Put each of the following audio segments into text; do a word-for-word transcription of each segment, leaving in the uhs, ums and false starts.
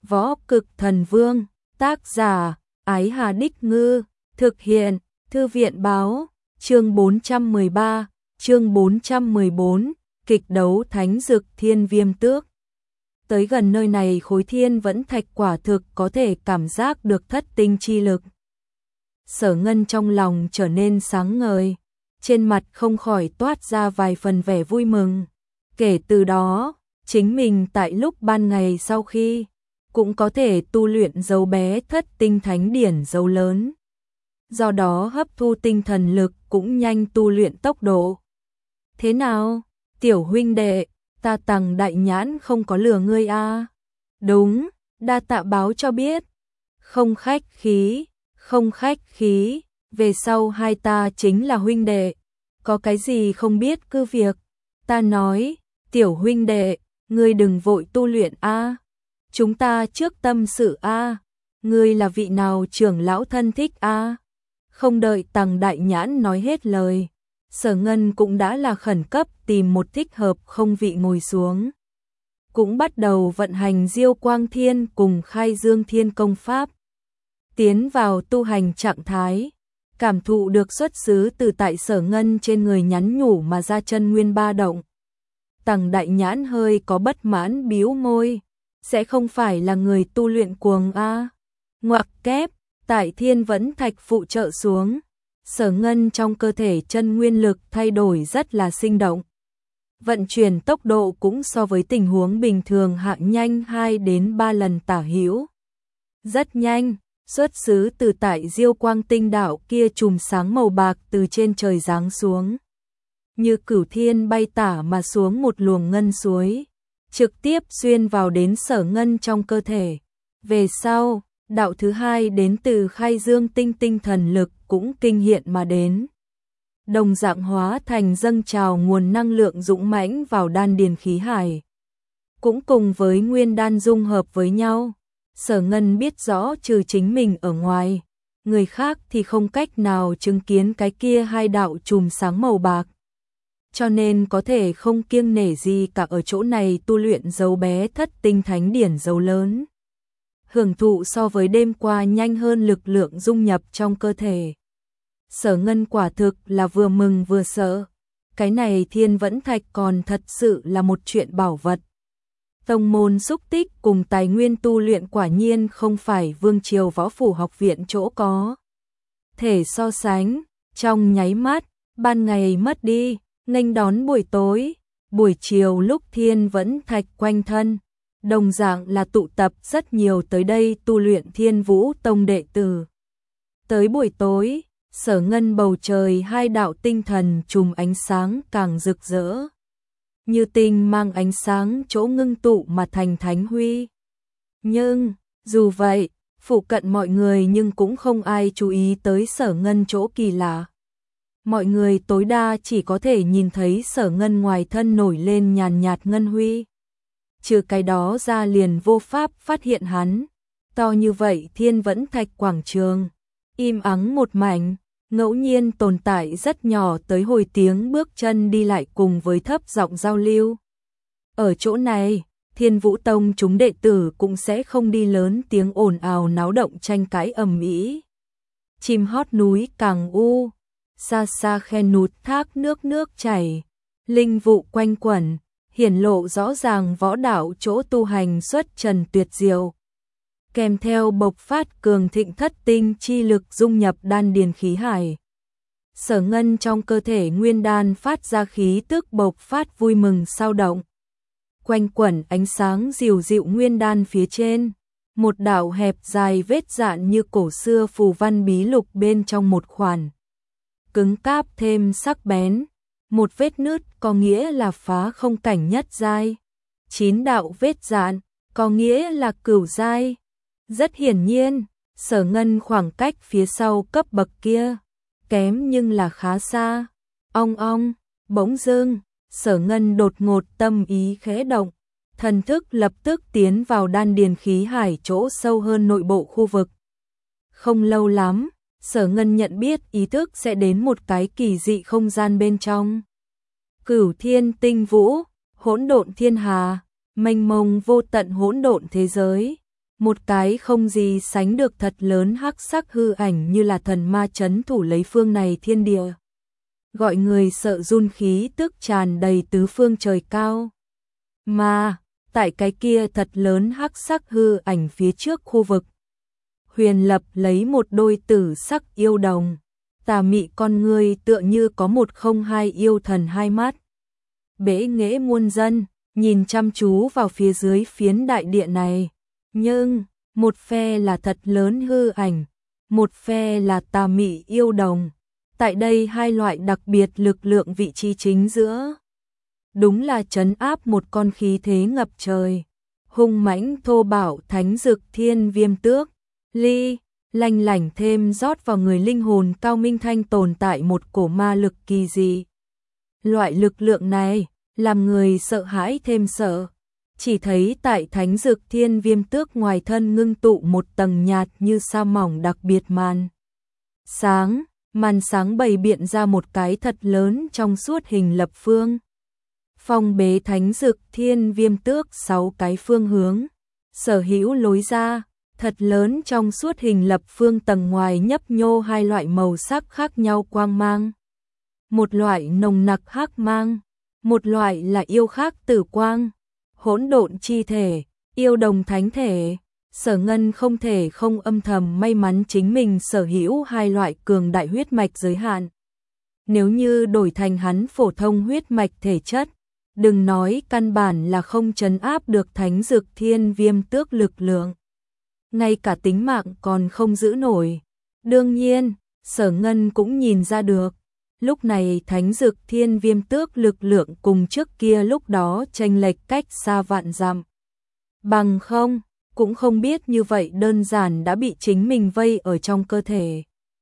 Võ Cực Thần Vương, tác giả, Ái Hà Đích Ngư, thực hiện, Thư viện Báo, chương bốn trăm mười ba, chương bốn trăm mười bốn, kịch đấu Thánh Dực Thiên Viêm Tước. Tới gần nơi này khối thiên vẫn thạch quả thực có thể cảm giác được thất tinh chi lực. Sở Ngân trong lòng trở nên sáng ngời, trên mặt không khỏi toát ra vài phần vẻ vui mừng. Kể từ đó, chính mình tại lúc ban ngày sau khi cũng có thể tu luyện dấu bé thất tinh thánh điển dấu lớn. Do đó hấp thu tinh thần lực cũng nhanh tu luyện tốc độ. Thế nào, tiểu huynh đệ, ta Tằng Đại Nhãn không có lừa ngươi a? À? Đúng, đa tạ báo cho biết. Không khách khí, không khách khí, về sau hai ta chính là huynh đệ. Có cái gì không biết cứ việc. Ta nói, tiểu huynh đệ, ngươi đừng vội tu luyện a. À? Chúng ta trước tâm sự a. À? Ngươi là vị nào trưởng lão thân thích a? À? Không đợi Tằng Đại Nhãn nói hết lời, Sở Ngân cũng đã là khẩn cấp tìm một thích hợp không vị ngồi xuống. Cũng bắt đầu vận hành Diêu Quang Thiên cùng Khai Dương Thiên công pháp. Tiến vào tu hành trạng thái, cảm thụ được xuất xứ từ tại Sở Ngân trên người nhắn nhủ mà ra chân nguyên ba động. Tằng Đại Nhãn hơi có bất mãn bĩu môi, sẽ không phải là người tu luyện cuồng a? Ngoặc kép, tại Thiên Vẫn Thạch phụ trợ xuống, Sở Ngân trong cơ thể chân nguyên lực thay đổi rất là sinh động. Vận chuyển tốc độ cũng so với tình huống bình thường hạ nhanh hai đến ba lần tả hữu. Rất nhanh, xuất xứ từ tại Diêu Quang Tinh đạo kia chùm sáng màu bạc từ trên trời giáng xuống. Như cửu thiên bay tả mà xuống một luồng ngân suối, trực tiếp xuyên vào đến Sở Ngân trong cơ thể. Về sau, đạo thứ hai đến từ Khai Dương Tinh tinh thần lực cũng kinh hiện mà đến. Đồng dạng hóa thành dâng trào nguồn năng lượng dũng mãnh vào đan điền khí hải. Cũng cùng với nguyên đan dung hợp với nhau. Sở Ngân biết rõ trừ chính mình ở ngoài, người khác thì không cách nào chứng kiến cái kia hai đạo chùm sáng màu bạc. Cho nên có thể không kiêng nể gì cả ở chỗ này tu luyện dấu bé thất tinh thánh điển dấu lớn. Hưởng thụ so với đêm qua nhanh hơn lực lượng dung nhập trong cơ thể. Sở Ngân quả thực là vừa mừng vừa sợ. Cái này Thiên Vẫn Thạch còn thật sự là một chuyện bảo vật. Tông môn xúc tích cùng tài nguyên tu luyện quả nhiên không phải Vương Triều Võ Phủ Học Viện chỗ có thể so sánh. Trong nháy mắt, ban ngày mất đi, nghênh đón buổi tối, buổi chiều lúc Thiên Vẫn Thạch quanh thân, đồng dạng là tụ tập rất nhiều tới đây tu luyện Thiên Vũ Tông đệ tử. Tới buổi tối, Sở Ngân bầu trời hai đạo tinh thần chùm ánh sáng càng rực rỡ. Như tinh mang ánh sáng chỗ ngưng tụ mà thành thánh huy. Nhưng, dù vậy, phụ cận mọi người nhưng cũng không ai chú ý tới Sở Ngân chỗ kỳ lạ. Mọi người tối đa chỉ có thể nhìn thấy Sở Ngân ngoài thân nổi lên nhàn nhạt ngân huy. Trừ cái đó ra liền vô pháp phát hiện hắn. To như vậy Thiên Vẫn Thạch quảng trường, im ắng một mảnh, ngẫu nhiên tồn tại rất nhỏ tới hồi tiếng bước chân đi lại cùng với thấp giọng giao lưu. Ở chỗ này, Thiên Vũ Tông chúng đệ tử cũng sẽ không đi lớn tiếng ồn ào náo động tranh cãi ầm ĩ. Chim hót núi càng u, xa xa khe nút thác nước nước chảy, linh vụ quanh quẩn, hiển lộ rõ ràng võ đạo chỗ tu hành xuất trần tuyệt diệu. Kèm theo bộc phát cường thịnh thất tinh chi lực dung nhập đan điền khí hải. Sở Ngân trong cơ thể nguyên đan phát ra khí tức bộc phát vui mừng sao động. Quanh quẩn ánh sáng dịu dịu nguyên đan phía trên, một đạo hẹp dài vết dạn như cổ xưa phù văn bí lục bên trong một khoản. Cứng cáp thêm sắc bén, một vết nứt có nghĩa là phá không cảnh nhất giai. Chín đạo vết dạn có nghĩa là cửu giai. Rất hiển nhiên, Sở Ngân khoảng cách phía sau cấp bậc kia, kém nhưng là khá xa. Ong ong, bỗng dưng, Sở Ngân đột ngột tâm ý khẽ động, thần thức lập tức tiến vào đan điền khí hải chỗ sâu hơn nội bộ khu vực. Không lâu lắm, Sở Ngân nhận biết ý thức sẽ đến một cái kỳ dị không gian bên trong. Cửu thiên tinh vũ, hỗn độn thiên hà, mênh mông vô tận hỗn độn thế giới. một cái không gì sánh được thật lớn hắc sắc hư ảnh như là thần ma trấn thủ lấy phương này thiên địa. Gọi người sợ run, khí tức tràn đầy tứ phương trời cao. Mà, tại cái kia thật lớn hắc sắc hư ảnh phía trước khu vực, Huyền Lập lấy một đôi tử sắc yêu đồng, tà mị con ngươi tựa như có một không hai yêu thần hai mắt. Bế nghệ muôn dân, nhìn chăm chú vào phía dưới phiến đại địa này. Nhưng, một phe là thật lớn hư ảnh, một phe là tà mị yêu đồng. Tại đây hai loại đặc biệt lực lượng vị trí chính giữa. Đúng là trấn áp một con khí thế ngập trời. Hung mãnh thô bạo thánh dực thiên viêm tước. Ly, lanh lảnh thêm rót vào người linh hồn cao minh thanh tồn tại một cổ ma lực kỳ dị. Loại lực lượng này, làm người sợ hãi thêm sợ. Chỉ thấy tại thánh dực thiên viêm tước ngoài thân ngưng tụ một tầng nhạt như sa mỏng đặc biệt màn sáng, màn sáng bày biện ra một cái thật lớn trong suốt hình lập phương. Phong bế thánh dực thiên viêm tước sáu cái phương hướng, sở hữu lối ra, thật lớn trong suốt hình lập phương tầng ngoài nhấp nhô hai loại màu sắc khác nhau quang mang. Một loại nồng nặc hắc mang, một loại là yêu khác tử quang. Hỗn độn chi thể, yêu đồng thánh thể, Sở Ngân không thể không âm thầm may mắn chính mình sở hữu hai loại cường đại huyết mạch giới hạn. Nếu như đổi thành hắn phổ thông huyết mạch thể chất, đừng nói căn bản là không trấn áp được thánh dực thiên viêm tước lực lượng. Ngay cả tính mạng còn không giữ nổi. Đương nhiên, Sở Ngân cũng nhìn ra được. Lúc này thánh dực thiên viêm tước lực lượng cùng trước kia lúc đó chênh lệch cách xa vạn dặm. Bằng không, cũng không biết như vậy đơn giản đã bị chính mình vây ở trong cơ thể.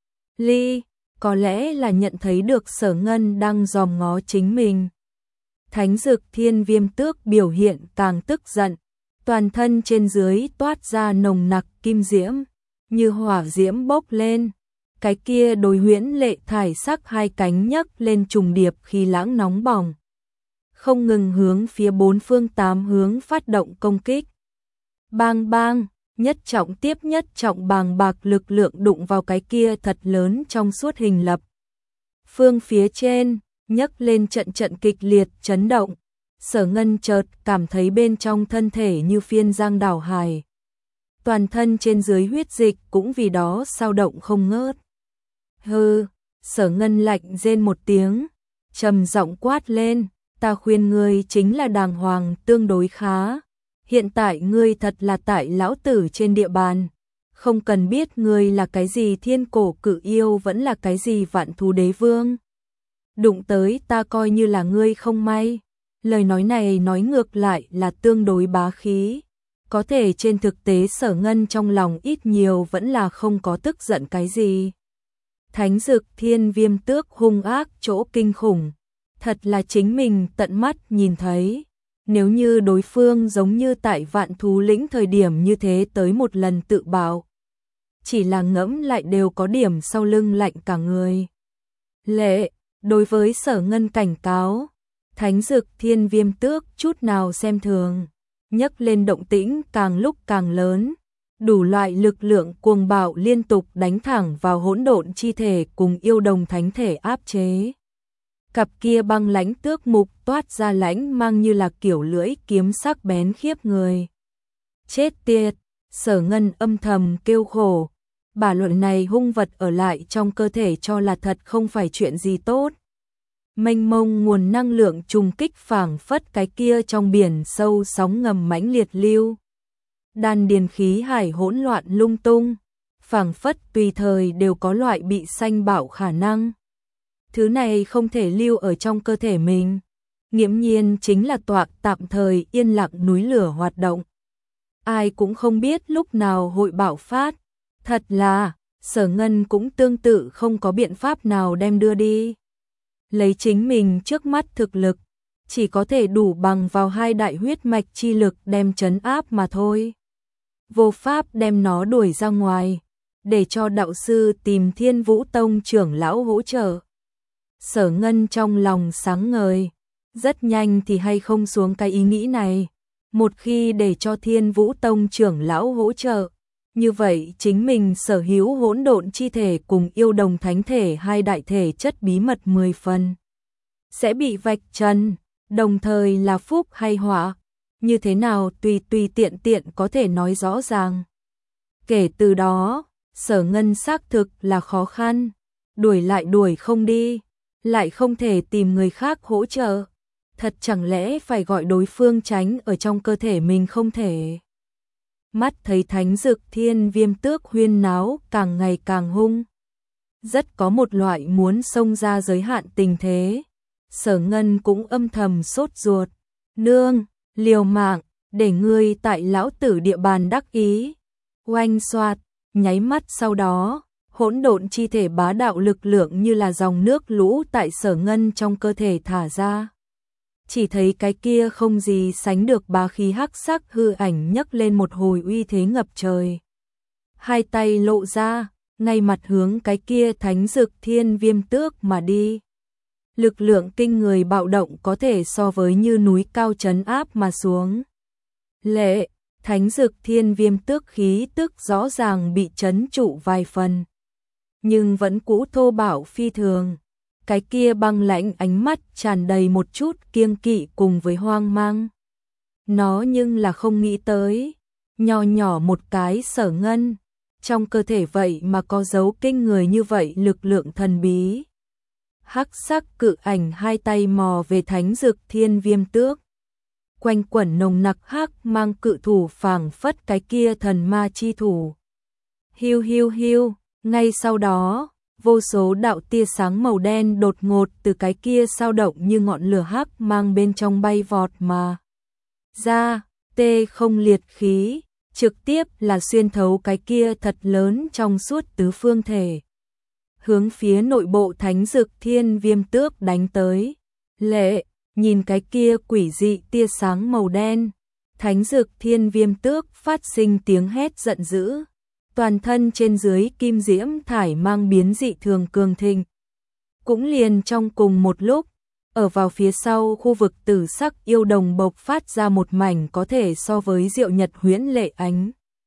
Ly, có lẽ là nhận thấy được Sở Ngân đang dòm ngó chính mình. Thánh dực thiên viêm tước biểu hiện càng tức giận, toàn thân trên dưới toát ra nồng nặc kim diễm, như hỏa diễm bốc lên. Cái kia đối huyễn lệ thải sắc hai cánh nhấc lên trùng điệp khi lãng nóng bỏng, không ngừng hướng phía bốn phương tám hướng phát động công kích. Bang bang, nhất trọng tiếp nhất trọng bàng bạc lực lượng đụng vào cái kia thật lớn trong suốt hình lập phương phía trên, nhấc lên trận trận kịch liệt chấn động. Sở Ngân chợt cảm thấy bên trong thân thể như phiên giang đảo hải, toàn thân trên dưới huyết dịch cũng vì đó sao động không ngớt. Hừ, Sở Ngân lạnh rên một tiếng, trầm giọng quát lên, ta khuyên ngươi chính là đàng hoàng tương đối khá. Hiện tại ngươi thật là tại lão tử trên địa bàn, không cần biết ngươi là cái gì thiên cổ cự yêu vẫn là cái gì vạn thú đế vương. Đụng tới ta coi như là ngươi không may. Lời nói này nói ngược lại là tương đối bá khí. Có thể trên thực tế Sở Ngân trong lòng ít nhiều vẫn là không có tức giận cái gì. Thánh dực thiên viêm tước hung ác chỗ kinh khủng, thật là chính mình tận mắt nhìn thấy. Nếu như đối phương giống như tại vạn thú lĩnh thời điểm như thế tới một lần tự bạo, chỉ là ngẫm lại đều có điểm sau lưng lạnh cả người. Lệ, đối với Sở Ngân cảnh cáo, thánh dực thiên viêm tước chút nào xem thường, nhấc lên động tĩnh càng lúc càng lớn. Đủ loại lực lượng cuồng bạo liên tục đánh thẳng vào hỗn độn chi thể cùng yêu đồng thánh thể áp chế. Cặp kia băng lãnh tước mục toát ra lãnh mang như là kiểu lưỡi kiếm sắc bén khiếp người. Chết tiệt, Sở Ngân âm thầm kêu khổ. Bà luận này hung vật ở lại trong cơ thể cho là thật không phải chuyện gì tốt. Mênh mông nguồn năng lượng trùng kích phảng phất cái kia trong biển sâu sóng ngầm mãnh liệt lưu. Đan điền khí hải hỗn loạn lung tung, phảng phất tùy thời đều có loại bị sanh bạo khả năng. Thứ này không thể lưu ở trong cơ thể mình, nghiễm nhiên chính là tọa tạm thời yên lặng núi lửa hoạt động. Ai cũng không biết lúc nào hội bạo phát, thật là, Sở Ngân cũng tương tự không có biện pháp nào đem đưa đi. Lấy chính mình trước mắt thực lực, chỉ có thể đủ bằng vào hai đại huyết mạch chi lực đem trấn áp mà thôi. Vô pháp đem nó đuổi ra ngoài, để cho đạo sư tìm Thiên Vũ Tông trưởng lão hỗ trợ. Sở Ngân trong lòng sáng ngời, rất nhanh thì hay không xuống cái ý nghĩ này. Một khi để cho Thiên Vũ Tông trưởng lão hỗ trợ, như vậy chính mình sở hữu hỗn độn chi thể cùng yêu đồng thánh thể hai đại thể chất bí mật mười phần sẽ bị vạch trần, đồng thời là phúc hay họa, như thế nào tùy tùy tiện tiện có thể nói rõ ràng. Kể từ đó, Sở Ngân xác thực là khó khăn, đuổi lại đuổi không đi, lại không thể tìm người khác hỗ trợ. Thật chẳng lẽ phải gọi đối phương tránh ở trong cơ thể mình không thể. Mắt thấy Thánh Dực Thiên Viêm Tước huyên náo càng ngày càng hung. Rất có một loại muốn xông ra giới hạn tình thế. Sở Ngân cũng âm thầm sốt ruột. Nương, liều mạng, để ngươi tại lão tử địa bàn đắc ý. Oanh xoạt, nháy mắt sau đó, hỗn độn chi thể bá đạo lực lượng như là dòng nước lũ tại Sở Ngân trong cơ thể thả ra. Chỉ thấy cái kia không gì sánh được bá khí hắc sắc hư ảnh nhấc lên một hồi uy thế ngập trời. Hai tay lộ ra, ngay mặt hướng cái kia Thánh Dực Thiên Viêm Tước mà đi. Lực lượng kinh người bạo động có thể so với như núi cao trấn áp mà xuống. Lệ, Thánh Dực Thiên Viêm Tước khí tức rõ ràng bị trấn trụ vài phần, nhưng vẫn cũ thô bạo phi thường. Cái kia băng lãnh ánh mắt tràn đầy một chút kiêng kỵ cùng với hoang mang. Nó nhưng là không nghĩ tới, nho nhỏ một cái Sở Ngân, trong cơ thể vậy mà có dấu kinh người như vậy lực lượng thần bí. Hắc sắc cự ảnh hai tay mò về Thánh Dực Thiên Viêm Tước. Quanh quẩn nồng nặc hắc mang cự thủ phảng phất cái kia thần ma chi thủ. Hiu hiu hiu, ngay sau đó, vô số đạo tia sáng màu đen đột ngột từ cái kia sao động như ngọn lửa hắc mang bên trong bay vọt mà ra, tê không liệt khí, trực tiếp là xuyên thấu cái kia thật lớn trong suốt tứ phương thể. Hướng phía nội bộ Thánh Dực Thiên Viêm Tước đánh tới. Lệ, nhìn cái kia quỷ dị tia sáng màu đen, Thánh Dực Thiên Viêm Tước phát sinh tiếng hét giận dữ. Toàn thân trên dưới kim diễm thải mang biến dị thường cường thịnh. Cũng liền trong cùng một lúc, ở vào phía sau khu vực tử sắc yêu đồng bộc phát ra một mảnh có thể so với diệu nhật huyễn lệ ánh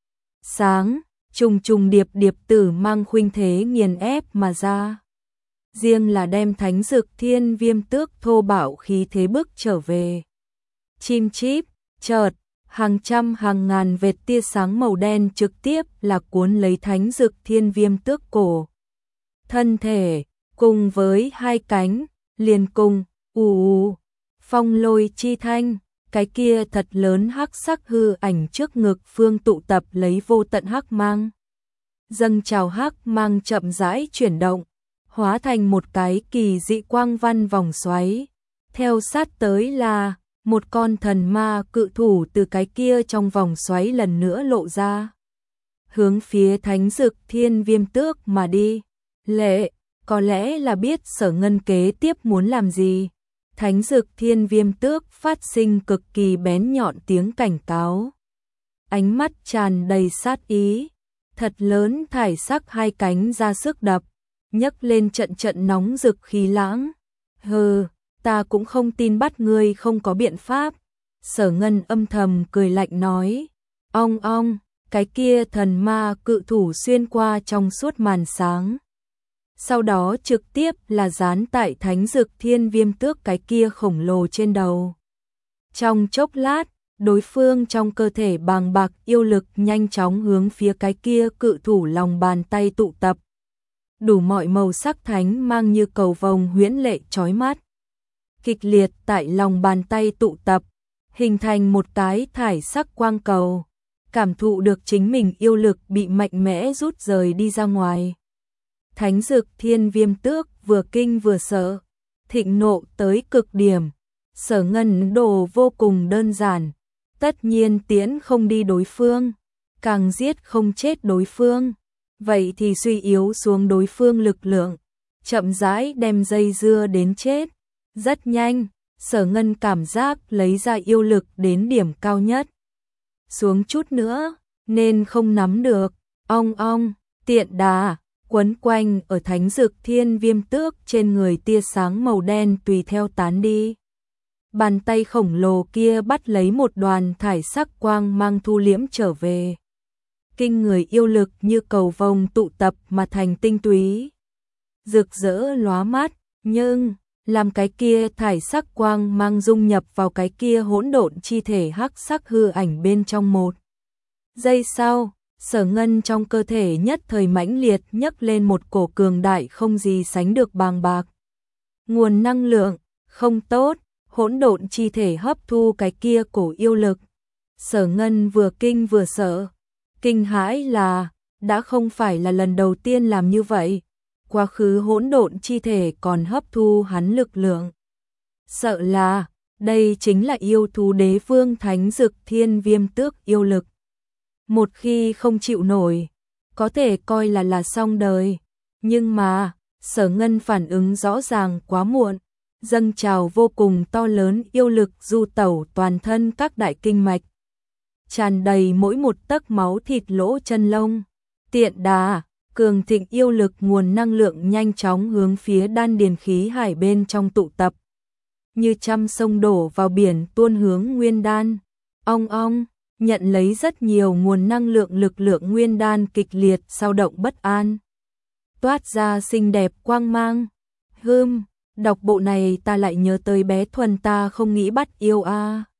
sáng, trùng trùng điệp điệp tử mang khuynh thế nghiền ép mà ra. Riêng là đem Thánh Dực Thiên Viêm Tước thô bạo khí thế bức trở về. Chim chíp, chợt, hàng trăm hàng ngàn vệt tia sáng màu đen trực tiếp là cuốn lấy Thánh Dực Thiên Viêm Tước cổ. Thân thể, cùng với hai cánh, liền cùng, ù ù, phong lôi chi thanh, cái kia thật lớn hắc sắc hư ảnh trước ngực phương tụ tập lấy vô tận hắc mang. Dâng trào hắc mang chậm rãi chuyển động, hóa thành một cái kỳ dị quang văn vòng xoáy. Theo sát tới là một con thần ma cự thủ từ cái kia trong vòng xoáy lần nữa lộ ra. Hướng phía Thánh Dực Thiên Viêm Tước mà đi. Lệ, có lẽ là biết Sở Ngân kế tiếp muốn làm gì. Thánh Dực Thiên Viêm Tước phát sinh cực kỳ bén nhọn tiếng cảnh cáo. Ánh mắt tràn đầy sát ý. Thật lớn thải sắc hai cánh ra sức đập, nhấc lên trận trận nóng rực khí lãng. Hừ, ta cũng không tin bắt ngươi không có biện pháp. Sở Ngân âm thầm cười lạnh nói. Ong ong, cái kia thần ma cự thủ xuyên qua trong suốt màn sáng. Sau đó trực tiếp là dán tại Thánh Dực Thiên Viêm Tước cái kia khổng lồ trên đầu. Trong chốc lát, đối phương trong cơ thể bàng bạc yêu lực nhanh chóng hướng phía cái kia cự thủ lòng bàn tay tụ tập. Đủ mọi màu sắc thánh mang như cầu vồng huyễn lệ chói mắt. Kịch liệt tại lòng bàn tay tụ tập, hình thành một cái thải sắc quang cầu. Cảm thụ được chính mình yêu lực bị mạnh mẽ rút rời đi ra ngoài. Thánh Dực Thiên Viêm Tước vừa kinh vừa sợ, thịnh nộ tới cực điểm. Sở Ngân đồ vô cùng đơn giản, tất nhiên tiễn không đi đối phương, càng giết không chết đối phương, vậy thì suy yếu xuống đối phương lực lượng, chậm rãi đem dây dưa đến chết. Rất nhanh, Sở Ngân cảm giác lấy ra yêu lực đến điểm cao nhất. Xuống chút nữa, nên không nắm được, ong ong, tiện đà, quấn quanh ở Thánh Dực Thiên Viêm Tước trên người tia sáng màu đen tùy theo tán đi. Bàn tay khổng lồ kia bắt lấy một đoàn thải sắc quang mang thu liễm trở về. Kinh người yêu lực như cầu vồng tụ tập mà thành tinh túy. Rực rỡ lóa mắt, nhưng làm cái kia thải sắc quang mang dung nhập vào cái kia hỗn độn chi thể hắc sắc hư ảnh bên trong một giây sau, Sở Ngân trong cơ thể nhất thời mãnh liệt nhấc lên một cổ cường đại không gì sánh được bàng bạc. Nguồn năng lượng không tốt, hỗn độn chi thể hấp thu cái kia cổ yêu lực. Sở Ngân vừa kinh vừa sợ, kinh hãi là đã không phải là lần đầu tiên làm như vậy, quá khứ hỗn độn chi thể còn hấp thu hắn lực lượng. Sợ là đây chính là yêu thú đế vương thánh dực thiên viêm tước yêu lực. Một khi không chịu nổi, có thể coi là là xong đời, nhưng mà Sở Ngân phản ứng rõ ràng quá muộn, dâng trào vô cùng to lớn yêu lực du tẩu toàn thân các đại kinh mạch, tràn đầy mỗi một tấc máu thịt lỗ chân lông. Tiện đà, cường thịnh yêu lực nguồn năng lượng nhanh chóng hướng phía đan điền khí hải bên trong tụ tập, như trăm sông đổ vào biển tuôn hướng nguyên đan. Ong ong, nhận lấy rất nhiều nguồn năng lượng, lực lượng nguyên đan kịch liệt dao động bất an, toát ra xinh đẹp quang mang. Hừm, đọc bộ này ta lại nhớ tới bé Thuần ta không nghĩ bắt yêu a. À.